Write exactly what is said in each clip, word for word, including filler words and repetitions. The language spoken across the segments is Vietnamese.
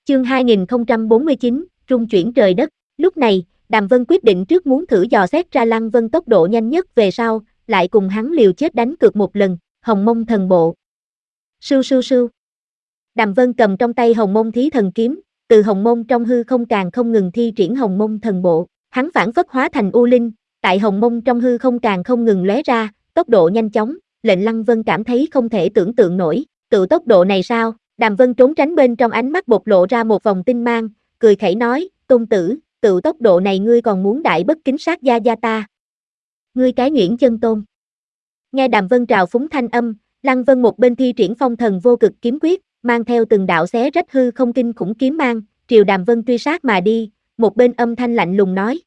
Chương hai nghìn không trăm bốn mươi chín, rung chuyển trời đất. Lúc này, Đàm Vân quyết định trước muốn thử dò xét ra Lăng Vân tốc độ nhanh nhất về sau, lại cùng hắn liều chết đánh cược một lần, Hồng Mông Thần Bộ. Sưu sưu sưu. Đàm Vân cầm trong tay Hồng Mông Thí Thần Kiếm, từ Hồng Mông trong hư không càng không ngừng thi triển Hồng Mông Thần Bộ, hắn phản phất hóa thành U Linh, tại Hồng Mông trong hư không càng không ngừng lóe ra, tốc độ nhanh chóng, lệnh Lăng Vân cảm thấy không thể tưởng tượng nổi, tự tốc độ này sao? Đàm Vân trốn tránh bên trong ánh mắt bộc lộ ra một vòng tinh mang, cười khẩy nói, tôn tử, tự tốc độ này ngươi còn muốn đại bất kính sát gia gia ta. Ngươi cái nhuyễn chân tôn. Nghe Đàm Vân trào phúng thanh âm, Lăng Vân một bên thi triển phong thần vô cực kiếm quyết, mang theo từng đạo xé rách hư không kinh khủng kiếm mang, triều Đàm Vân truy sát mà đi, một bên âm thanh lạnh lùng nói.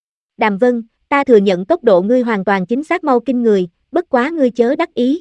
Đàm Vân, ta thừa nhận tốc độ ngươi hoàn toàn chính xác mau kinh người, bất quá ngươi chớ đắc ý.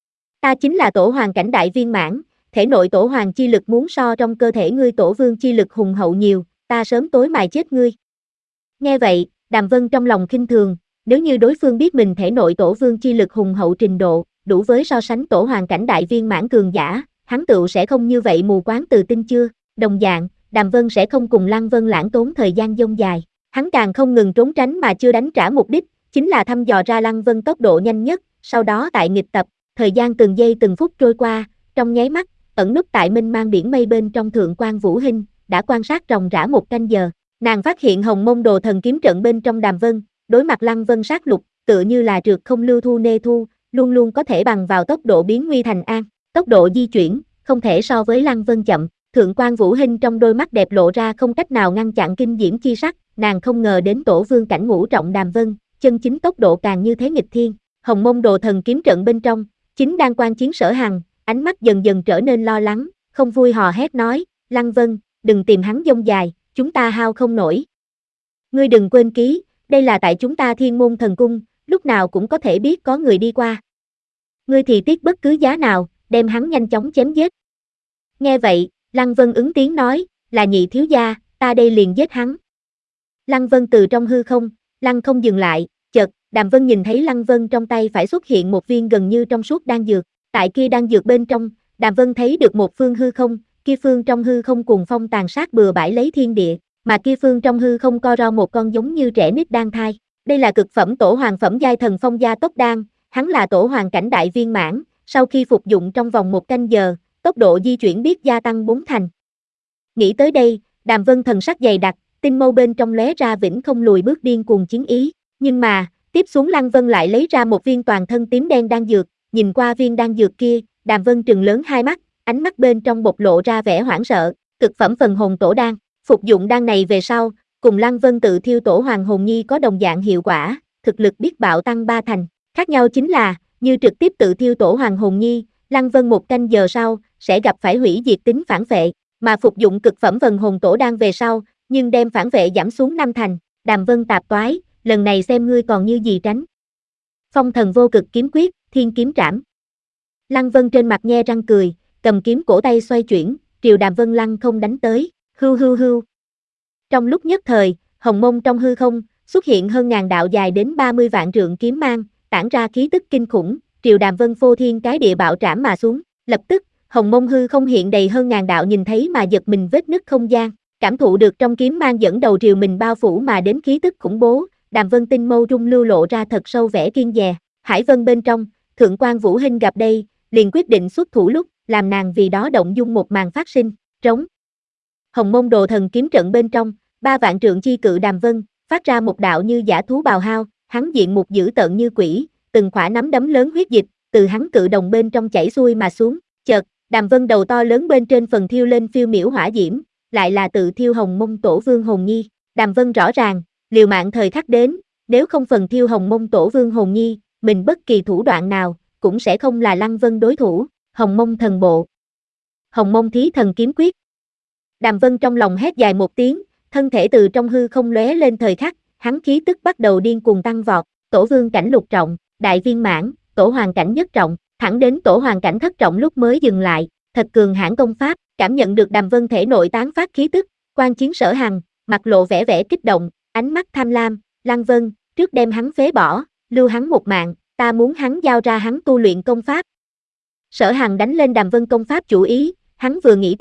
Ta chính là tổ hoàng cảnh đại viên mãn, thể nội tổ hoàng chi lực muốn so trong cơ thể ngươi tổ vương chi lực hùng hậu nhiều, ta sớm tối mài chết ngươi. Nghe vậy, Đàm Vân trong lòng khinh thường, nếu như đối phương biết mình thể nội tổ vương chi lực hùng hậu trình độ, đủ với so sánh tổ hoàng cảnh đại viên mãn cường giả, hắn tựu sẽ không như vậy mù quáng từ tin chưa, đồng dạng, Đàm Vân sẽ không cùng Lăng Vân lãng tốn thời gian dông dài, hắn càng không ngừng trốn tránh mà chưa đánh trả mục đích, chính là thăm dò ra Lăng Vân tốc độ nhanh nhất, sau đó tại nghịch tập, thời gian từng giây từng phút trôi qua, trong nháy mắt, ẩn núp tại mênh mang biển mây bên trong Thượng Quan Vũ Hinh, đã quan sát ròng rã một canh giờ, nàng phát hiện Hồng Mông Đồ Thần Kiếm trận bên trong Đàm Vân, đối mặt Lăng Vân sát lục, tựa như là trượt không lưu thu nê thu, luôn luôn có thể bằng vào tốc độ biến nguy thành an, tốc độ di chuyển, không thể so với Lăng Vân chậm, Thượng Quan Vũ Hinh trong đôi mắt đẹp lộ ra không cách nào ngăn chặn kinh diễm chi sắc, nàng không ngờ đến tổ vương cảnh ngũ trọng Đàm Vân, chân chính tốc độ càng như thế nghịch thiên, Hồng Mông Đồ Thần Kiếm trận bên trong, chính đang quan chiến Sở Hằng, ánh mắt dần dần trở nên lo lắng, không vui hò hét nói, Lăng Vân, đừng tìm hắn dông dài, chúng ta hao không nổi. Ngươi đừng quên ký, đây là tại chúng ta Thiên Môn Thần Cung, lúc nào cũng có thể biết có người đi qua. Ngươi thì tiếc bất cứ giá nào, đem hắn nhanh chóng chém giết. Nghe vậy, Lăng Vân ứng tiếng nói, là nhị thiếu gia, ta đây liền giết hắn. Lăng Vân từ trong hư không, Lăng không dừng lại, chợt, Đàm Vân nhìn thấy Lăng Vân trong tay phải xuất hiện một viên gần như trong suốt đan dược, tại kia đan dược bên trong, Đàm Vân thấy được một phương hư không, kia phương trong hư không cuồng phong tàn sát bừa bãi lấy thiên địa, mà kia phương trong hư không co ro một con giống như trẻ nít đang thai. Đây là cực phẩm tổ hoàng phẩm giai thần phong gia tốc đan, hắn là tổ hoàng cảnh đại viên mãn, sau khi phục dụng trong vòng một canh giờ, tốc độ di chuyển biết gia tăng bốn thành. Nghĩ tới đây, Đàm Vân thần sắc dày đặc, tinh mâu bên trong lóe ra vĩnh không lùi bước điên cuồng chiến ý, nhưng mà, tiếp xuống Lăng Vân lại lấy ra một viên toàn thân tím đen đan dược, nhìn qua viên đan dược kia, Đàm Vân trừng lớn hai mắt, ánh mắt bên trong bộc lộ ra vẻ hoảng sợ, cực phẩm phần hồn tổ đan, phục dụng đan này về sau, cùng Lăng Vân tự thiêu tổ hoàng hồn nhi có đồng dạng hiệu quả, thực lực biết bạo tăng ba thành, khác nhau chính là, như trực tiếp tự thiêu tổ hoàng hồn nhi, Lăng Vân một canh giờ sau, sẽ gặp phải hủy diệt tính phản vệ, mà phục dụng cực phẩm phần hồn tổ đan về sau, nhưng đem phản vệ giảm xuống năm thành, Đàm Vân tạp toái, lần này xem ngươi còn như gì tránh. Phong thần vô cực kiếm quyết, thiên kiếm trảm. Lăng Vân trên mặt nhe răng cười, cầm kiếm cổ tay xoay chuyển, triều Đàm Vân lăng không đánh tới, hưu hưu hưu. Trong lúc nhất thời, Hồng Mông trong hư không, xuất hiện hơn ngàn đạo dài đến ba mươi vạn trượng kiếm mang, tản ra khí tức kinh khủng, triều Đàm Vân phô thiên cái địa bạo trảm mà xuống, lập tức, Hồng Mông hư không hiện đầy hơn ngàn đạo nhìn thấy mà giật mình vết nứt không gian, cảm thụ được trong kiếm mang dẫn đầu triều mình bao phủ mà đến khí tức khủng bố, Đàm Vân tinh mâu trung lưu lộ ra thật sâu vẻ kiên dè, Hải Vân bên trong, Thượng Quan Vũ Hinh gặp đây, liền quyết định xuất thủ lúc, làm nàng vì đó động dung một màn phát sinh, trống. Hồng Mông Đồ Thần Kiếm trận bên trong, ba vạn trượng chi cự Đàm Vân, phát ra một đạo như dã thú bào hao, hắn diện mục dữ tợn như quỷ, từng khỏa nắm đấm lớn huyết dịch, từ hắn cự đồng bên trong chảy xuôi mà xuống, chợt, Đàm Vân đầu to lớn bên trên phần thiêu lên phiêu miểu hỏa diễm, lại là tự thiêu Hồng Mông Tổ Vương Hồn Nhi, Đàm Vân rõ ràng, liều mạng thời khắc đến, nếu không phần thiêu Hồng Mông Tổ Vương Hồn Nhi, mình bất kỳ thủ đoạn nào, cũng sẽ không là Lăng Vân đối thủ, Hồng Mông Thần Bộ. Hồng Mông Thí Thần Kiếm Quyết. Đàm Vân trong lòng hét dài một tiếng, thân thể từ trong hư không lóe lên thời khắc, hắn khí tức bắt đầu điên cuồng tăng vọt, tổ vương cảnh lục trọng, đại viên mãn, tổ hoàng cảnh nhất trọng, thẳng đến tổ hoàng cảnh thất trọng lúc mới dừng lại, thật cường hãn công pháp, cảm nhận được Đàm Vân thể nội tán phát khí tức, quan chiến Sở Hằng, mặt lộ vẻ vẻ kích động, ánh mắt tham lam, Lăng Vân, trước đem hắn phế bỏ, lưu hắn một mạng, ta muốn hắn giao ra hắn tu luyện công pháp. Sở Hằng đánh lên Đàm Vân công pháp chủ ý, hắn vừa nghĩ tới,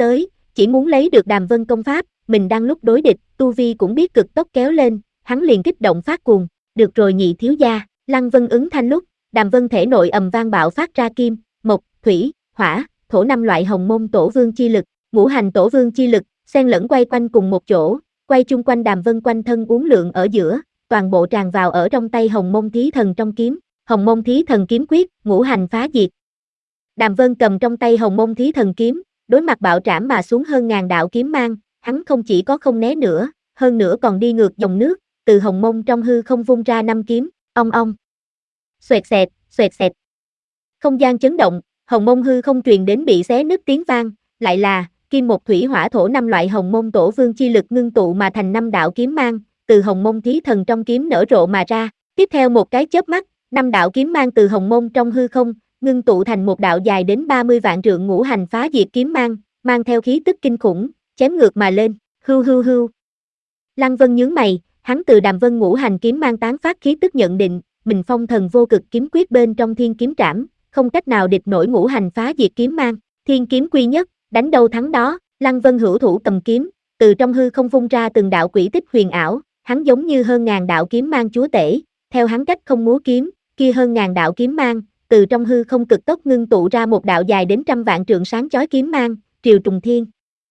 chỉ muốn lấy được Đàm Vân công pháp, mình đang lúc đối địch, tu vi cũng biết cực tốc kéo lên, hắn liền kích động phát cuồng, được rồi nhị thiếu gia, Lăng Vân ứng thanh lúc, Đàm Vân thể nội ầm vang bạo phát ra kim, mộc, thủy, hỏa, thổ năm loại hồng môn tổ vương chi lực, ngũ hành tổ vương chi lực, xen lẫn quay quanh cùng một chỗ, quay chung quanh Đàm Vân quanh thân uốn lượn ở giữa, toàn bộ tràn vào ở trong tay Hồng Môn Thí Thần trong kiếm, Hồng Môn Thí Thần kiếm quyết, ngũ hành phá diệt. Đàm Vân cầm trong tay Hồng Môn Thí Thần kiếm, đối mặt bạo trảm mà xuống hơn ngàn đạo kiếm mang, hắn không chỉ có không né nữa, hơn nữa còn đi ngược dòng nước, từ Hồng Môn trong hư không vung ra năm kiếm, ong ong. Xoẹt xẹt, xoẹt xẹt. Không gian chấn động, Hồng Môn hư không truyền đến bị xé nứt tiếng vang, lại là kim một thủy hỏa thổ năm loại Hồng Môn tổ vương chi lực ngưng tụ mà thành năm đạo kiếm mang, từ Hồng Môn Thí Thần trong kiếm nở rộ mà ra. Tiếp theo một cái chớp mắt, năm đạo kiếm mang từ Hồng Môn trong hư không, ngưng tụ thành một đạo dài đến ba mươi vạn trượng ngũ hành phá diệt kiếm mang, mang theo khí tức kinh khủng, chém ngược mà lên, hưu hưu hưu. Lăng Vân nhướng mày, hắn từ Đàm Vân ngũ hành kiếm mang tán phát khí tức nhận định, mình phong thần vô cực kiếm quyết bên trong thiên kiếm trảm, không cách nào địch nổi ngũ hành phá diệt kiếm mang, thiên kiếm quy nhất, đánh đâu thắng đó. Lăng Vân hữu thủ cầm kiếm, từ trong hư không vung ra từng đạo quỷ tích huyền ảo, hắn giống như hơn ngàn đạo kiếm mang chúa tể, theo hắn cách không múa kiếm, kia hơn ngàn đạo kiếm mang, từ trong hư không cực tốc ngưng tụ ra một đạo dài đến trăm vạn trượng sáng chói kiếm mang, triều trùng thiên.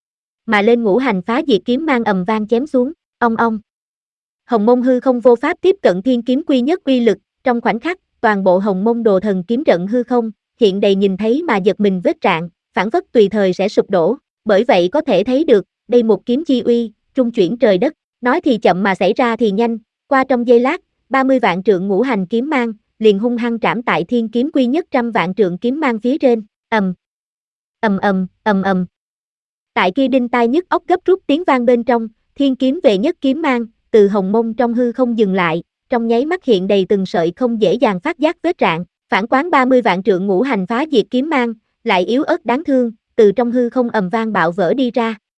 Mà lên ngũ hành phá diệt kiếm mang ầm vang chém xuống, ong ong. Hồng Môn hư không vô pháp tiếp cận thiên kiếm quy nhất uy lực, trong khoảnh khắc, toàn bộ Hồng Môn đồ thần kiếm trận hư không, hiện đầy nhìn thấy mà giật mình vết rạn, phản phất tùy thời sẽ sụp đổ, bởi vậy có thể thấy được, đây một kiếm chi uy, trung chuyển trời đất, nói thì chậm mà xảy ra thì nhanh, qua trong giây lát, ba mươi vạn trượng ngũ hành kiếm mang, liền hung hăng trảm tại thiên kiếm quy nhất trăm vạn trượng kiếm mang phía trên, ầm, ầm ầm, ầm ầm. Tại kia đinh tai nhức óc gấp rút tiếng vang bên trong, thiên kiếm về nhất kiếm mang, từ Hồng Môn trong hư không dừng lại, trong nháy mắt hiện đầy từng sợi không dễ dàng phát giác vết rạn, phản quán ba mươi vạn trượng ngũ hành phá diệt kiếm mang, lại yếu ớt đáng thương, từ trong hư không ầm vang bạo vỡ đi ra,